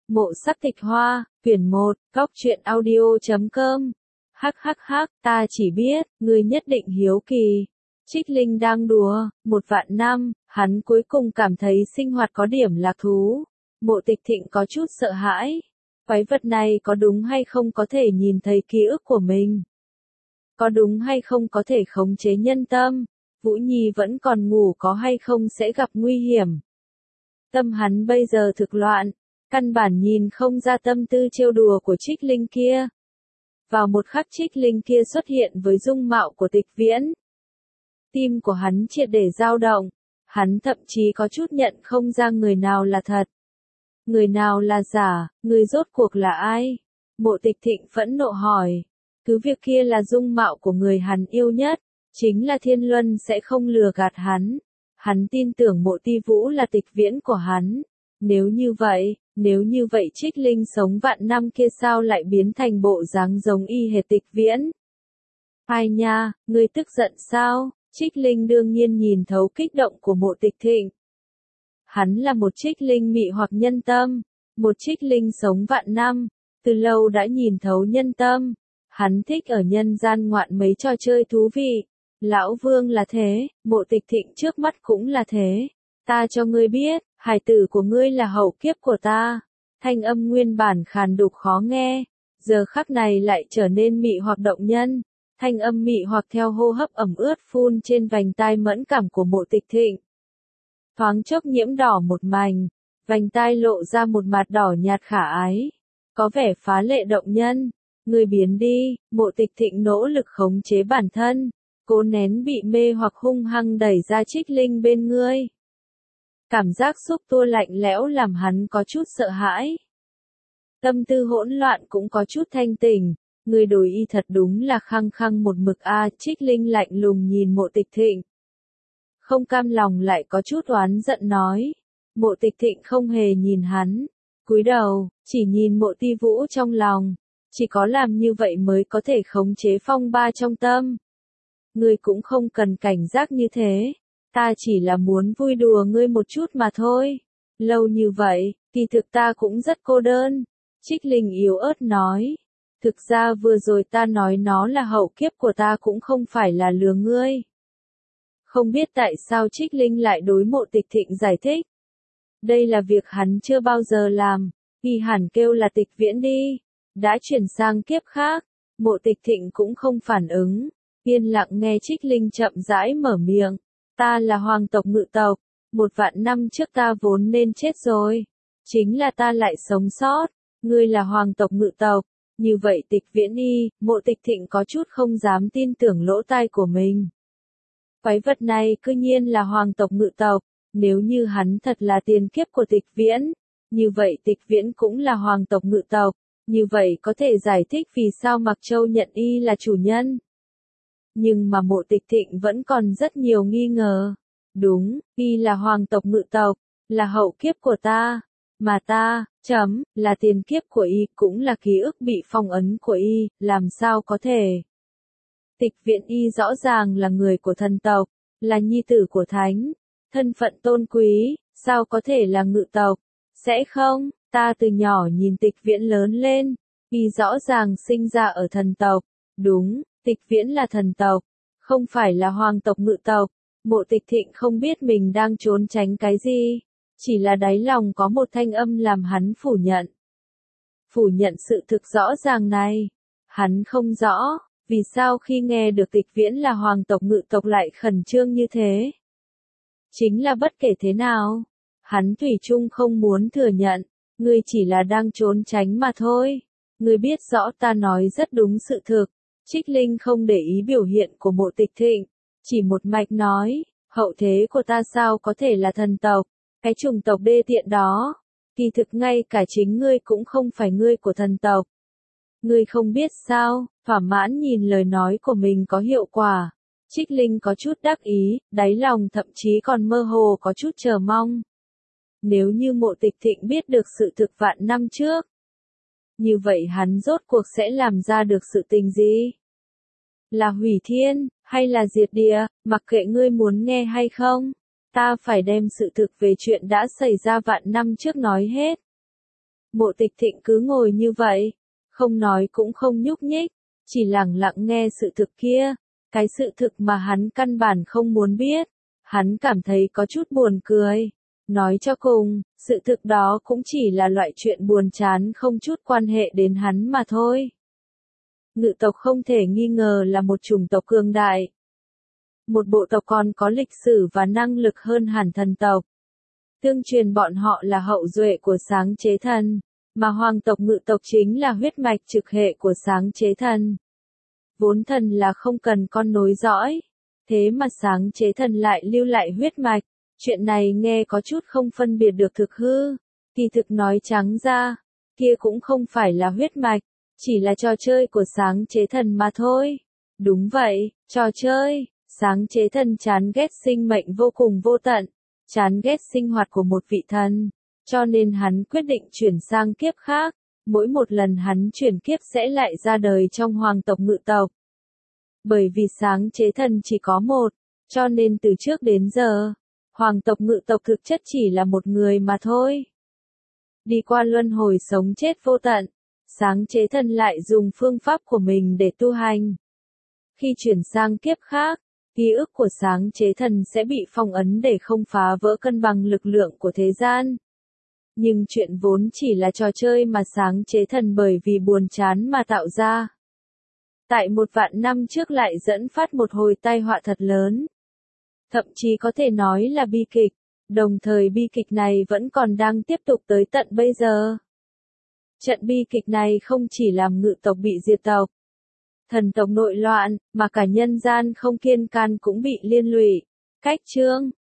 Mộ Sắc Tịch Hoa, quyển 1, Góc Truyện Audio.com. Hắc hắc hắc, ta chỉ biết, ngươi nhất định hiếu kỳ. Trích Linh đang đùa, 1.000 năm, hắn cuối cùng cảm thấy sinh hoạt có điểm lạc thú. Mộ Tịch Thịnh có chút sợ hãi. Quái vật này có đúng hay không có thể nhìn thấy ký ức của mình? Có đúng hay không có thể khống chế nhân tâm? Vũ Nhi vẫn còn ngủ có hay không sẽ gặp nguy hiểm? Tâm hắn bây giờ thực loạn, căn bản nhìn không ra tâm tư trêu đùa của Trích Linh kia. Vào một khắc Trích Linh kia xuất hiện với dung mạo của Tịch Viễn. Tim của hắn triệt để dao động, hắn thậm chí có chút nhận không ra người nào là thật. Người nào là giả, người rốt cuộc là ai? Mộ Tịch Thịnh phẫn nộ hỏi. Cứ việc kia là dung mạo của người hắn yêu nhất, chính là Thiên Luân sẽ không lừa gạt hắn. Hắn tin tưởng Mộ Ti Vũ là Tịch Viễn của hắn. Nếu như vậy Trích Linh sống vạn năm kia sao lại biến thành bộ dáng giống y hệt Tịch Viễn? Ai nha, ngươi tức giận sao? Trích Linh đương nhiên nhìn thấu kích động của Mộ Tịch Thịnh. Hắn là một Trích Linh mị hoặc nhân tâm, một Trích Linh sống vạn năm, từ lâu đã nhìn thấu nhân tâm. Hắn thích ở nhân gian ngoạn mấy trò chơi thú vị. Lão Vương là thế, Mộ Tịch Thịnh trước mắt cũng là thế. Ta cho ngươi biết, hài tử của ngươi là hậu kiếp của ta. Thanh âm nguyên bản khàn đục khó nghe, giờ khắc này lại trở nên mị hoặc động nhân. Thanh âm mị hoặc theo hô hấp ẩm ướt phun trên vành tai mẫn cảm của Mộ Tịch Thịnh. Thoáng chốc nhiễm đỏ một mảnh, vành tai lộ ra một mặt đỏ nhạt khả ái. Có vẻ phá lệ động nhân. Ngươi biến đi, Mộ Tịch Thịnh nỗ lực khống chế bản thân, cố nén bị mê hoặc hung hăng đẩy ra Trích Linh bên ngươi. Cảm giác xúc tua lạnh lẽo làm hắn có chút sợ hãi. Tâm tư hỗn loạn cũng có chút thanh tỉnh, ngươi đổi y thật đúng là khăng khăng một mực a. Trích Linh lạnh lùng nhìn Mộ Tịch Thịnh. Không cam lòng lại có chút oán giận nói. Mộ Tịch Thịnh không hề nhìn hắn, cúi đầu, chỉ nhìn Mộ Ti Vũ trong lòng. Chỉ có làm như vậy mới có thể khống chế phong ba trong tâm. Ngươi cũng không cần cảnh giác như thế. Ta chỉ là muốn vui đùa ngươi một chút mà thôi. Lâu như vậy, kỳ thực ta cũng rất cô đơn. Trích Linh yếu ớt nói. Thực ra vừa rồi ta nói nó là hậu kiếp của ta cũng không phải là lừa ngươi. Không biết tại sao Trích Linh lại đối Mộ Tịch Thịnh giải thích. Đây là việc hắn chưa bao giờ làm. Y hẳn kêu là Tịch Viễn đi. Đã chuyển sang kiếp khác, Mộ Tịch Thịnh cũng không phản ứng, yên lặng nghe Trích Linh chậm rãi mở miệng. Ta là hoàng tộc Ngự tộc, 1.000 năm trước ta vốn nên chết rồi. Chính là ta lại sống sót, ngươi là hoàng tộc Ngự tộc, như vậy Tịch Viễn y, Mộ Tịch Thịnh có chút không dám tin tưởng lỗ tai của mình. Quái vật này cư nhiên là hoàng tộc Ngự tộc, nếu như hắn thật là tiền kiếp của Tịch Viễn, như vậy Tịch Viễn cũng là hoàng tộc Ngự tộc. Như vậy có thể giải thích vì sao Mặc Châu nhận y là chủ nhân. Nhưng mà Mộ Tịch Thịnh vẫn còn rất nhiều nghi ngờ. Đúng, y là hoàng tộc Ngự tộc, là hậu kiếp của ta. Mà ta, là tiền kiếp của y, cũng là ký ức bị phong ấn của y, làm sao có thể. Tịch Viễn y rõ ràng là người của thần tộc, là nhi tử của thánh, thân phận tôn quý, sao có thể là Ngự tộc, sẽ không. Ta từ nhỏ nhìn Tịch Viễn lớn lên, y rõ ràng sinh ra ở thần tộc. Đúng, Tịch Viễn là thần tộc, không phải là hoàng tộc Ngự tộc. Mộ Tịch Thịnh không biết mình đang trốn tránh cái gì, chỉ là đáy lòng có một thanh âm làm hắn phủ nhận. Phủ nhận sự thực rõ ràng này. Hắn không rõ, vì sao khi nghe được Tịch Viễn là hoàng tộc Ngự tộc lại khẩn trương như thế. Chính là bất kể thế nào, hắn thủy chung không muốn thừa nhận. Ngươi chỉ là đang trốn tránh mà thôi. Ngươi biết rõ ta nói rất đúng sự thực. Trích Linh không để ý biểu hiện của Mộ Tịch Thịnh, chỉ một mạch nói, hậu thế của ta sao có thể là thần tộc, cái chủng tộc đê tiện đó. Kỳ thực ngay cả chính ngươi cũng không phải ngươi của thần tộc. Ngươi không biết sao, thỏa mãn nhìn lời nói của mình có hiệu quả. Trích Linh có chút đắc ý, đáy lòng thậm chí còn mơ hồ có chút chờ mong. Nếu như Mộ Tịch Thịnh biết được sự thực vạn năm trước, như vậy hắn rốt cuộc sẽ làm ra được sự tình gì? Là hủy thiên, hay là diệt địa, mặc kệ ngươi muốn nghe hay không, ta phải đem sự thực về chuyện đã xảy ra vạn năm trước nói hết. Mộ Tịch Thịnh cứ ngồi như vậy, không nói cũng không nhúc nhích, chỉ lặng lặng nghe sự thực kia, cái sự thực mà hắn căn bản không muốn biết. Hắn cảm thấy có chút buồn cười. Nói cho cùng, sự thực đó cũng chỉ là loại chuyện buồn chán không chút quan hệ đến hắn mà thôi. Ngự tộc không thể nghi ngờ là một chủng tộc cường đại. Một bộ tộc còn có lịch sử và năng lực hơn hẳn thần tộc. Tương truyền bọn họ là hậu duệ của sáng chế thần, mà hoàng tộc Ngự tộc chính là huyết mạch trực hệ của sáng chế thần. Vốn thần là không cần con nối dõi, thế mà sáng chế thần lại lưu lại huyết mạch. Chuyện này nghe có chút không phân biệt được thực hư, kỳ thực nói trắng ra, kia cũng không phải là huyết mạch, chỉ là trò chơi của sáng chế thần mà thôi. Đúng vậy, trò chơi, sáng chế thần chán ghét sinh mệnh vô cùng vô tận, chán ghét sinh hoạt của một vị thần, cho nên hắn quyết định chuyển sang kiếp khác, mỗi một lần hắn chuyển kiếp sẽ lại ra đời trong hoàng tộc Ngự tộc. Bởi vì sáng chế thần chỉ có một, cho nên từ trước đến giờ, hoàng tộc Ngự tộc thực chất chỉ là một người mà thôi. Đi qua luân hồi sống chết vô tận, sáng chế thần lại dùng phương pháp của mình để tu hành. Khi chuyển sang kiếp khác, ký ức của sáng chế thần sẽ bị phong ấn để không phá vỡ cân bằng lực lượng của thế gian. Nhưng chuyện vốn chỉ là trò chơi mà sáng chế thần bởi vì buồn chán mà tạo ra. Tại 1.000 năm trước lại dẫn phát một hồi tai họa thật lớn. Thậm chí có thể nói là bi kịch, đồng thời bi kịch này vẫn còn đang tiếp tục tới tận bây giờ. Trận bi kịch này không chỉ làm Ngự tộc bị diệt tộc, thần tộc nội loạn, mà cả nhân gian không kiên can cũng bị liên lụy. Cách chương